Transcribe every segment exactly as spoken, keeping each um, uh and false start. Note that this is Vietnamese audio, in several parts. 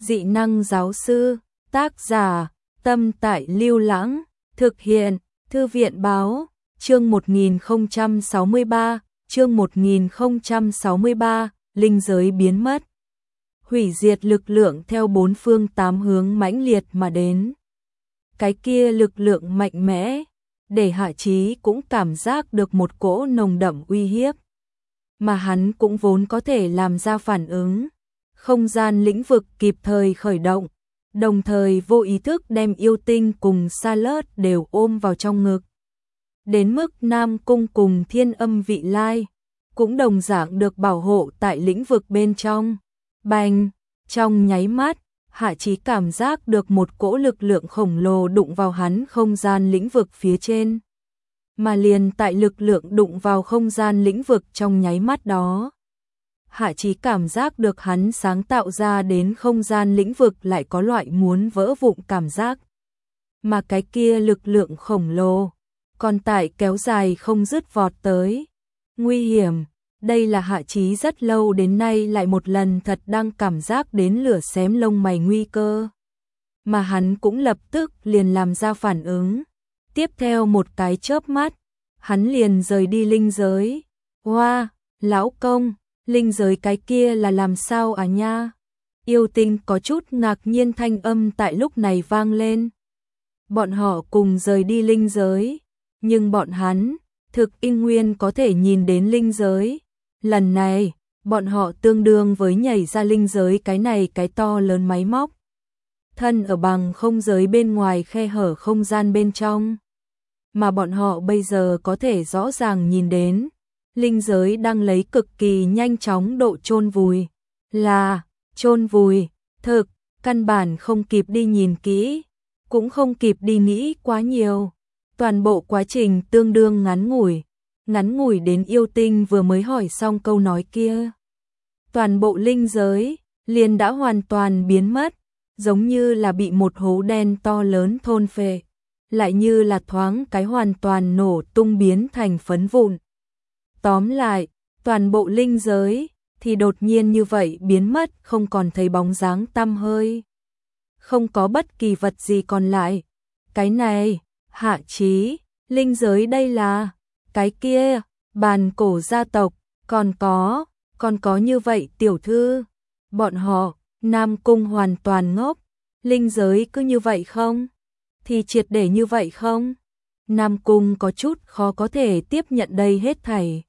Dị năng giáo sư, tác giả, Tâm Tại Lưu Lãng, thực hiện, Thư viện báo, chương một nghìn không trăm sáu mươi ba, chương một nghìn không trăm sáu mươi ba, linh giới biến mất. Hủy diệt lực lượng theo bốn phương tám hướng mãnh liệt mà đến. Cái kia lực lượng mạnh mẽ, để Hạ Chí cũng cảm giác được một cỗ nồng đậm uy hiếp. Mà hắn cũng vốn có thể làm ra phản ứng. Không gian lĩnh vực kịp thời khởi động, đồng thời vô ý thức đem yêu tinh cùng Sa Lớt đều ôm vào trong ngực. Đến mức Nam Cung cùng Thiên Âm Vị Lai, cũng đồng dạng được bảo hộ tại lĩnh vực bên trong. Bành, trong nháy mắt, Hạ Chí cảm giác được một cỗ lực lượng khổng lồ đụng vào hắn không gian lĩnh vực phía trên. Mà liền tại lực lượng đụng vào không gian lĩnh vực trong nháy mắt đó. Hạ Chí cảm giác được hắn sáng tạo ra đến không gian lĩnh vực lại có loại muốn vỡ vụn cảm giác. Mà cái kia lực lượng khổng lồ, còn tại kéo dài không dứt vọt tới. Nguy hiểm, đây là Hạ Chí rất lâu đến nay lại một lần thật đang cảm giác đến lửa xém lông mày nguy cơ. Mà hắn cũng lập tức liền làm ra phản ứng. Tiếp theo một cái chớp mắt, hắn liền rời đi linh giới. Hoa, wow, lão công, linh giới cái kia là làm sao à nha? Yêu tinh có chút ngạc nhiên thanh âm tại lúc này vang lên. Bọn họ cùng rời đi linh giới, nhưng bọn hắn, thực in nguyên có thể nhìn đến linh giới. Lần này, bọn họ tương đương với nhảy ra linh giới cái này cái to lớn máy móc. Thân ở bằng không giới bên ngoài khe hở không gian bên trong. Mà bọn họ bây giờ có thể rõ ràng nhìn đến. Linh giới đang lấy cực kỳ nhanh chóng độ chôn vùi. Là, chôn vùi, thực, căn bản không kịp đi nhìn kỹ. Cũng không kịp đi nghĩ quá nhiều. Toàn bộ quá trình tương đương ngắn ngủi. Ngắn ngủi đến yêu tinh vừa mới hỏi xong câu nói kia. Toàn bộ linh giới liền đã hoàn toàn biến mất, giống như là bị một hố đen to lớn thôn phệ, lại như là thoáng cái hoàn toàn nổ tung biến thành phấn vụn. Tóm lại, toàn bộ linh giới thì đột nhiên như vậy biến mất, không còn thấy bóng dáng tăm hơi. Không có bất kỳ vật gì còn lại. Cái này, Hạ Chí, linh giới đây là... Cái kia, bàn cổ gia tộc, còn có, còn có như vậy tiểu thư. Bọn họ, Nam Cung hoàn toàn ngốc. Linh giới cứ như vậy không? Thì triệt để như vậy không? Nam Cung có chút khó có thể tiếp nhận đây hết thảy.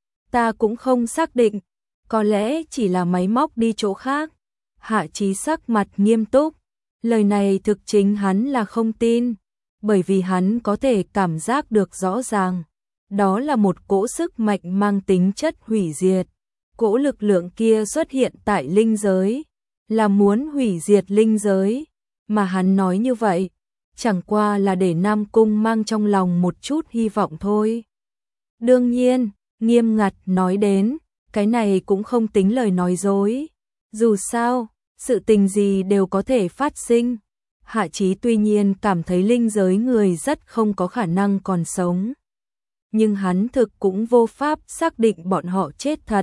Ta cũng không xác định, có lẽ chỉ là máy móc đi chỗ khác. Hạ Chí sắc mặt nghiêm túc. Lời này thực chính hắn là không tin, bởi vì hắn có thể cảm giác được rõ ràng. Đó là một cỗ sức mạnh mang tính chất hủy diệt. Cỗ lực lượng kia xuất hiện tại linh giới, là muốn hủy diệt linh giới. Mà hắn nói như vậy, chẳng qua là để Nam Cung mang trong lòng một chút hy vọng thôi. Đương nhiên, nghiêm ngặt nói đến, cái này cũng không tính lời nói dối. Dù sao, sự tình gì đều có thể phát sinh. Hạ Chí tuy nhiên cảm thấy linh giới người rất không có khả năng còn sống. Nhưng hắn thực cũng vô pháp xác định bọn họ chết thật.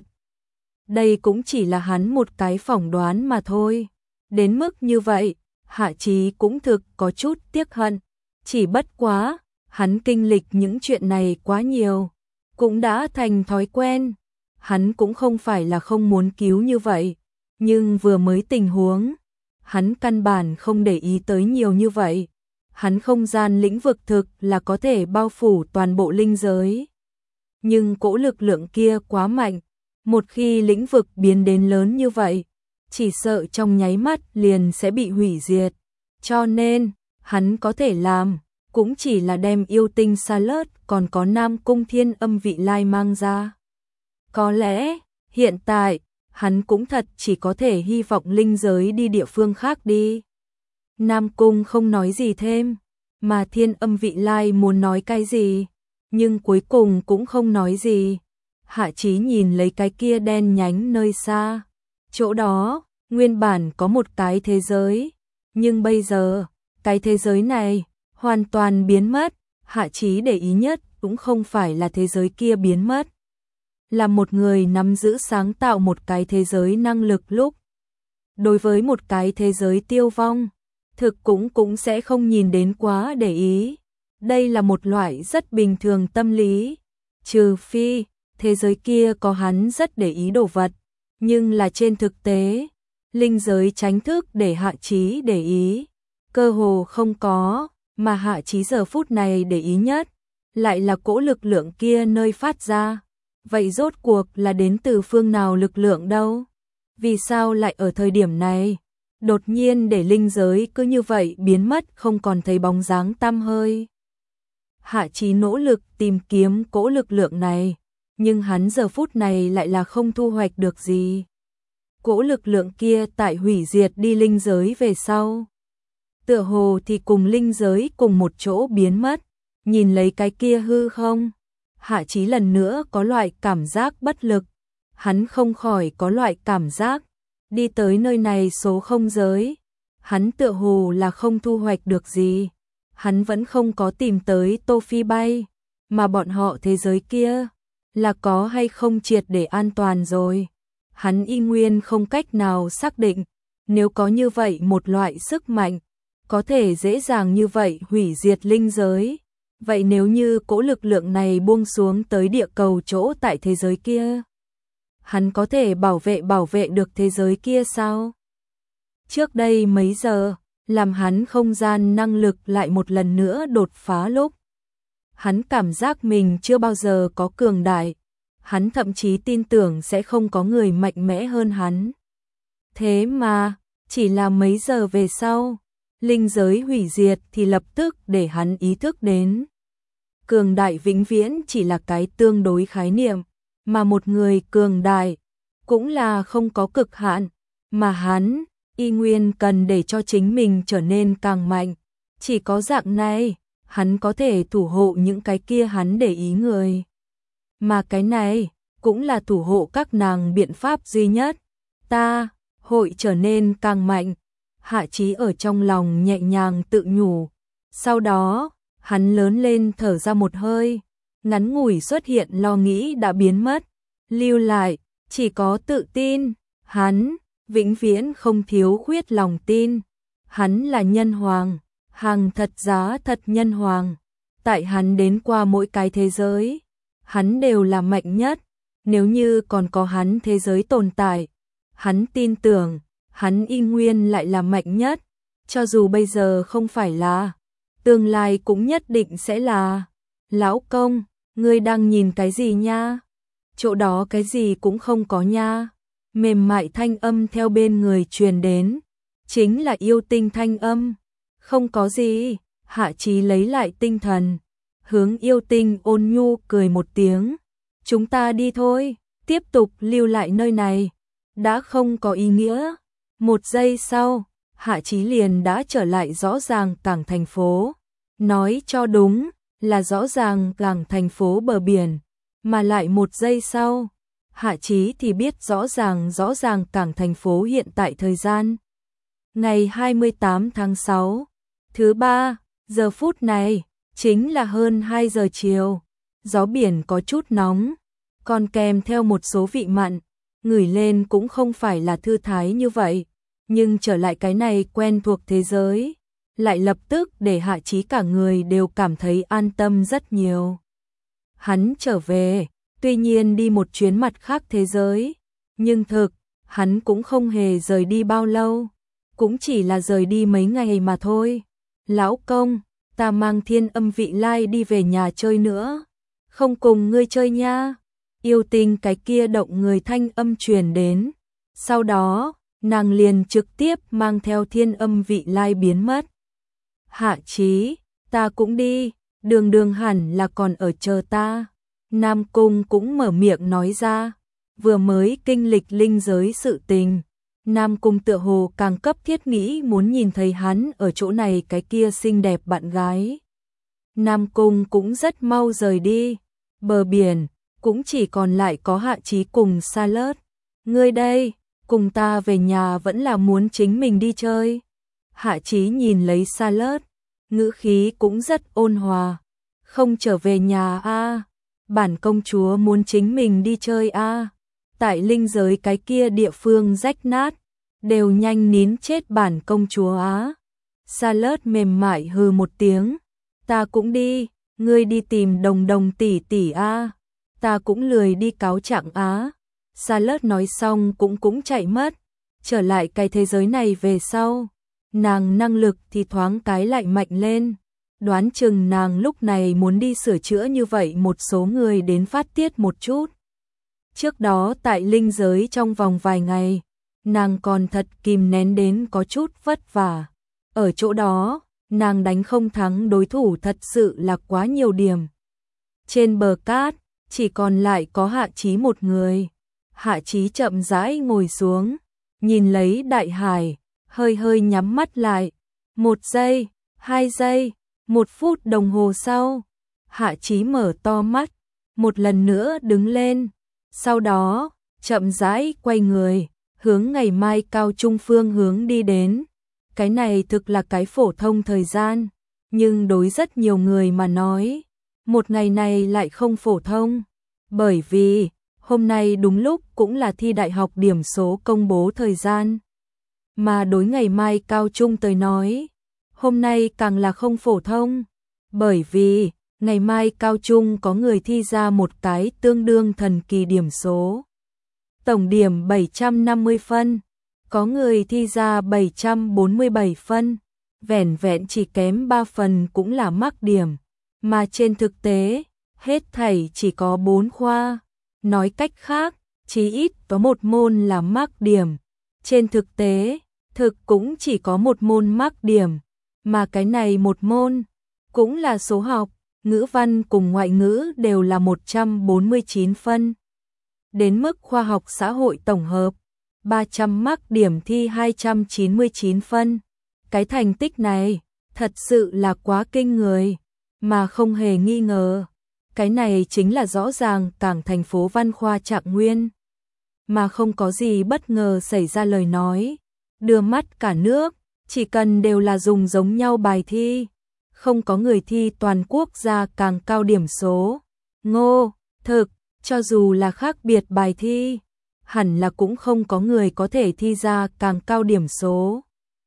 Đây cũng chỉ là hắn một cái phỏng đoán mà thôi. Đến mức như vậy, Hạ Chí cũng thực có chút tiếc hận. Chỉ bất quá, hắn kinh lịch những chuyện này quá nhiều, cũng đã thành thói quen. Hắn cũng không phải là không muốn cứu như vậy, nhưng vừa mới tình huống, hắn căn bản không để ý tới nhiều như vậy. Hắn không gian lĩnh vực thực là có thể bao phủ toàn bộ linh giới. Nhưng cỗ lực lượng kia quá mạnh, một khi lĩnh vực biến đến lớn như vậy, chỉ sợ trong nháy mắt liền sẽ bị hủy diệt. Cho nên, hắn có thể làm, cũng chỉ là đem yêu tinh Sa Lớt còn có Nam Cung Thiên Âm Vị Lai mang ra. Có lẽ, hiện tại, hắn cũng thật chỉ có thể hy vọng linh giới đi địa phương khác đi. Nam Cung không nói gì thêm, mà Thiên Âm Vị Lai muốn nói cái gì, nhưng cuối cùng cũng không nói gì. Hạ Chí nhìn lấy cái kia đen nhánh nơi xa, chỗ đó, nguyên bản có một cái thế giới, nhưng bây giờ, cái thế giới này, hoàn toàn biến mất. Hạ Chí để ý nhất cũng không phải là thế giới kia biến mất, là một người nắm giữ sáng tạo một cái thế giới năng lực lúc đối với một cái thế giới tiêu vong, thực cũng cũng sẽ không nhìn đến quá để ý. Đây là một loại rất bình thường tâm lý, trừ phi thế giới kia có hắn rất để ý đồ vật, nhưng là trên thực tế, linh giới tránh thức để Hạ Chí để ý, cơ hồ không có, mà Hạ Chí giờ phút này để ý nhất, lại là cỗ lực lượng kia nơi phát ra. Vậy rốt cuộc là đến từ phương nào lực lượng đâu? Vì sao lại ở thời điểm này, đột nhiên để linh giới cứ như vậy biến mất không còn thấy bóng dáng tăm hơi? Hạ Chí nỗ lực tìm kiếm cỗ lực lượng này, nhưng hắn giờ phút này lại là không thu hoạch được gì. Cỗ lực lượng kia tại hủy diệt đi linh giới về sau, tựa hồ thì cùng linh giới cùng một chỗ biến mất. Nhìn lấy cái kia hư không, Hạ Chí lần nữa có loại cảm giác bất lực. Hắn không khỏi có loại cảm giác, đi tới nơi này số không giới, hắn tựa hồ là không thu hoạch được gì. Hắn vẫn không có tìm tới Tô Phi bay, mà bọn họ thế giới kia là có hay không triệt để an toàn rồi. Hắn y nguyên không cách nào xác định, nếu có như vậy một loại sức mạnh, có thể dễ dàng như vậy hủy diệt linh giới. Vậy nếu như cỗ lực lượng này buông xuống tới địa cầu chỗ tại thế giới kia, hắn có thể bảo vệ bảo vệ được thế giới kia sao? Trước đây mấy giờ, làm hắn không gian năng lực lại một lần nữa đột phá lúc, hắn cảm giác mình chưa bao giờ có cường đại, hắn thậm chí tin tưởng sẽ không có người mạnh mẽ hơn hắn. Thế mà, chỉ là mấy giờ về sau, linh giới hủy diệt thì lập tức để hắn ý thức đến. Cường đại vĩnh viễn chỉ là cái tương đối khái niệm, mà một người cường đại cũng là không có cực hạn, mà hắn y nguyên cần để cho chính mình trở nên càng mạnh. Chỉ có dạng này, hắn có thể thủ hộ những cái kia hắn để ý người. Mà cái này cũng là thủ hộ các nàng biện pháp duy nhất. Ta hội trở nên càng mạnh. Hạ Chí ở trong lòng nhẹ nhàng tự nhủ. Sau đó, hắn lớn lên thở ra một hơi, ngắn ngủi xuất hiện lo nghĩ đã biến mất, lưu lại chỉ có tự tin. Hắn vĩnh viễn không thiếu khuyết lòng tin. Hắn là nhân hoàng, hàng thật giá thật nhân hoàng. Tại hắn đến qua mỗi cái thế giới, hắn đều là mạnh nhất. Nếu như còn có hắn thế giới tồn tại, hắn tin tưởng hắn y nguyên lại là mạnh nhất. Cho dù bây giờ không phải là, tương lai cũng nhất định sẽ là. Lão công, ngươi đang nhìn cái gì nha? Chỗ đó cái gì cũng không có nha. Mềm mại thanh âm theo bên người truyền đến, chính là yêu tinh thanh âm. Không có gì. Hạ Chí lấy lại tinh thần, hướng yêu tinh ôn nhu cười một tiếng. Chúng ta đi thôi, tiếp tục lưu lại nơi này đã không có ý nghĩa. Một giây sau, Hạ Chí liền đã trở lại rõ ràng cảng thành phố. Nói cho đúng là rõ ràng cảng thành phố bờ biển, mà lại một giây sau, Hạ Chí thì biết rõ ràng rõ ràng cảng thành phố hiện tại thời gian. Ngày hai mươi tám tháng sáu, thứ ba, giờ phút này, chính là hơn hai giờ chiều. Gió biển có chút nóng, còn kèm theo một số vị mặn, ngửi lên cũng không phải là thư thái như vậy. Nhưng trở lại cái này quen thuộc thế giới, lại lập tức để Hạ Chí cả người đều cảm thấy an tâm rất nhiều. Hắn trở về, tuy nhiên đi một chuyến mặt khác thế giới, nhưng thực, hắn cũng không hề rời đi bao lâu, cũng chỉ là rời đi mấy ngày mà thôi. Lão công, ta mang Thiên Âm Vị Lai đi về nhà chơi nữa, không cùng ngươi chơi nha. Yêu tinh cái kia động người thanh âm truyền đến, sau đó, nàng liền trực tiếp mang theo Thiên Âm Vị Lai biến mất. Hạ Chí, ta cũng đi, đường đường hẳn là còn ở chờ ta. Nam Cung cũng mở miệng nói ra, vừa mới kinh lịch linh giới sự tình. Nam Cung tựa hồ càng cấp thiết nghĩ muốn nhìn thấy hắn ở chỗ này cái kia xinh đẹp bạn gái. Nam Cung cũng rất mau rời đi, bờ biển cũng chỉ còn lại có Hạ Chí cùng Salad. Ngươi đây, cùng ta về nhà vẫn là muốn chính mình đi chơi? Hạ Chí nhìn lấy Salad, ngữ khí cũng rất ôn hòa. Không trở về nhà a? À? Bản công chúa muốn chính mình đi chơi a. À? Tại linh giới cái kia địa phương rách nát, đều nhanh nín chết bản công chúa á. Charlotte mềm mại hừ một tiếng, ta cũng đi, ngươi đi tìm Đồng Đồng tỷ tỷ a, ta cũng lười đi cáo trạng á. Charlotte nói xong cũng cũng chạy mất, trở lại cái thế giới này về sau, nàng năng lực thì thoáng cái lại mạnh lên, đoán chừng nàng lúc này muốn đi sửa chữa như vậy một số người đến phát tiết một chút. Trước đó tại linh giới trong vòng vài ngày, nàng còn thật kìm nén đến có chút vất vả. Ở chỗ đó, nàng đánh không thắng đối thủ thật sự là quá nhiều điểm. Trên bờ cát, chỉ còn lại có Hạ Chí một người. Hạ Chí chậm rãi ngồi xuống, nhìn lấy đại hải, hơi hơi nhắm mắt lại. Một giây, hai giây, một phút đồng hồ sau, Hạ Chí mở to mắt, một lần nữa đứng lên. Sau đó, chậm rãi quay người, hướng ngày mai cao trung phương hướng đi đến. Cái này thực là cái phổ thông thời gian, nhưng đối rất nhiều người mà nói, một ngày này lại không phổ thông, bởi vì hôm nay đúng lúc cũng là thi đại học điểm số công bố thời gian. Mà đối ngày mai cao trung tới nói, hôm nay càng là không phổ thông, bởi vì ngày mai cao trung có người thi ra một cái tương đương thần kỳ điểm số. Tổng điểm bảy trăm năm mươi phân. Có người thi ra bảy trăm bốn mươi bảy phân, vẻn vẹn chỉ kém ba phần cũng là mắc điểm, mà trên thực tế, hết thảy chỉ có bốn khoa. Nói cách khác, chí ít có một môn là mắc điểm. Trên thực tế, thực cũng chỉ có một môn mắc điểm, mà cái này một môn, cũng là số học, ngữ văn cùng ngoại ngữ đều là một trăm bốn mươi chín phân. Đến mức khoa học xã hội tổng hợp, ba trăm mắc điểm thi hai trăm chín mươi chín phân. Cái thành tích này thật sự là quá kinh người, mà không hề nghi ngờ. Cái này chính là rõ ràng cảng thành phố văn khoa Trạng Nguyên. Mà không có gì bất ngờ xảy ra lời nói. Đưa mắt cả nước, chỉ cần đều là dùng giống nhau bài thi. Không có người thi toàn quốc gia càng cao điểm số. Ngô, thực, cho dù là khác biệt bài thi, hẳn là cũng không có người có thể thi ra càng cao điểm số.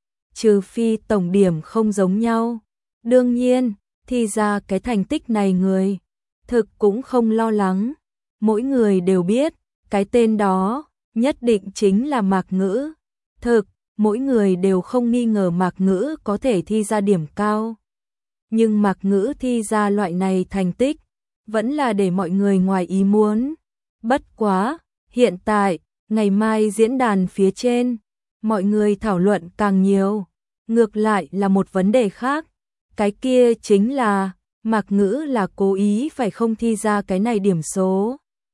Trừ phi tổng điểm không giống nhau. Đương nhiên, thi ra cái thành tích này người, thực cũng không lo lắng. Mỗi người đều biết, cái tên đó, nhất định chính là Mạc Ngữ. Thực, mỗi người đều không nghi ngờ Mạc Ngữ có thể thi ra điểm cao. Nhưng Mạc Ngữ thi ra loại này thành tích, vẫn là để mọi người ngoài ý muốn. Bất quá, hiện tại, ngày mai diễn đàn phía trên, mọi người thảo luận càng nhiều. Ngược lại là một vấn đề khác. Cái kia chính là, Mạc Ngữ là cố ý phải không thi ra cái này điểm số.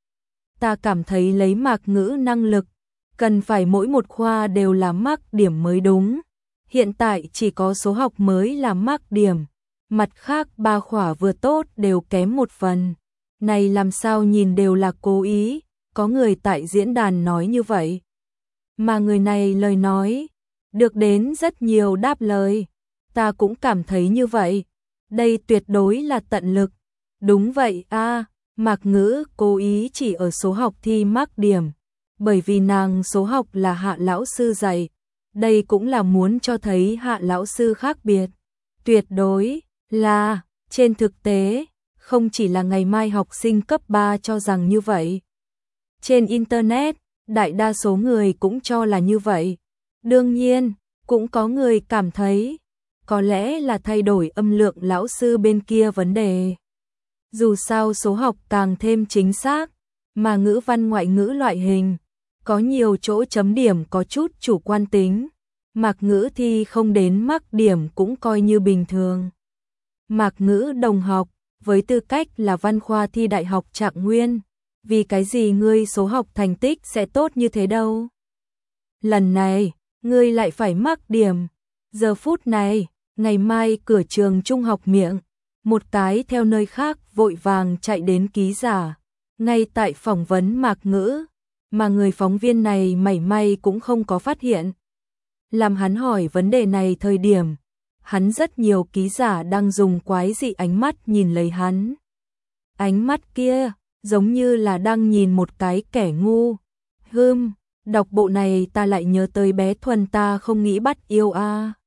Ta cảm thấy lấy Mạc Ngữ năng lực, cần phải mỗi một khoa đều là mắc điểm mới đúng. Hiện tại chỉ có số học mới là mắc điểm. Mặt khác ba khóa vừa tốt đều kém một phần. Này làm sao nhìn đều là cố ý. Có người tại diễn đàn nói như vậy. Mà người này lời nói, được đến rất nhiều đáp lời. Ta cũng cảm thấy như vậy. Đây tuyệt đối là tận lực. Đúng vậy a, à, Mạc Ngữ cố ý chỉ ở số học thi mắc điểm. Bởi vì nàng số học là Hạ lão sư dạy. Đây cũng là muốn cho thấy Hạ lão sư khác biệt. Tuyệt đối là, trên thực tế, không chỉ là ngày mai học sinh cấp ba cho rằng như vậy. Trên Internet, đại đa số người cũng cho là như vậy. Đương nhiên, cũng có người cảm thấy, có lẽ là thay đổi âm lượng lão sư bên kia vấn đề. Dù sao số học càng thêm chính xác, mà ngữ văn ngoại ngữ loại hình, có nhiều chỗ chấm điểm có chút chủ quan tính. Mạc Ngữ thi không đến mắc điểm cũng coi như bình thường. Mạc Ngữ đồng học, với tư cách là văn khoa thi đại học Trạng Nguyên, vì cái gì ngươi số học thành tích sẽ tốt như thế đâu? Lần này, ngươi lại phải mắc điểm. Giờ phút này, ngày mai cửa trường trung học miệng, một cái theo nơi khác vội vàng chạy đến ký giả, ngay tại phỏng vấn Mạc Ngữ, mà người phóng viên này mảy may cũng không có phát hiện. Làm hắn hỏi vấn đề này thời điểm, hắn rất nhiều ký giả đang dùng quái dị ánh mắt nhìn lấy hắn. Ánh mắt kia, giống như là đang nhìn một cái kẻ ngu. Hưm, Đọc bộ này ta lại nhớ tới bé Thuần ta không nghĩ bắt yêu a.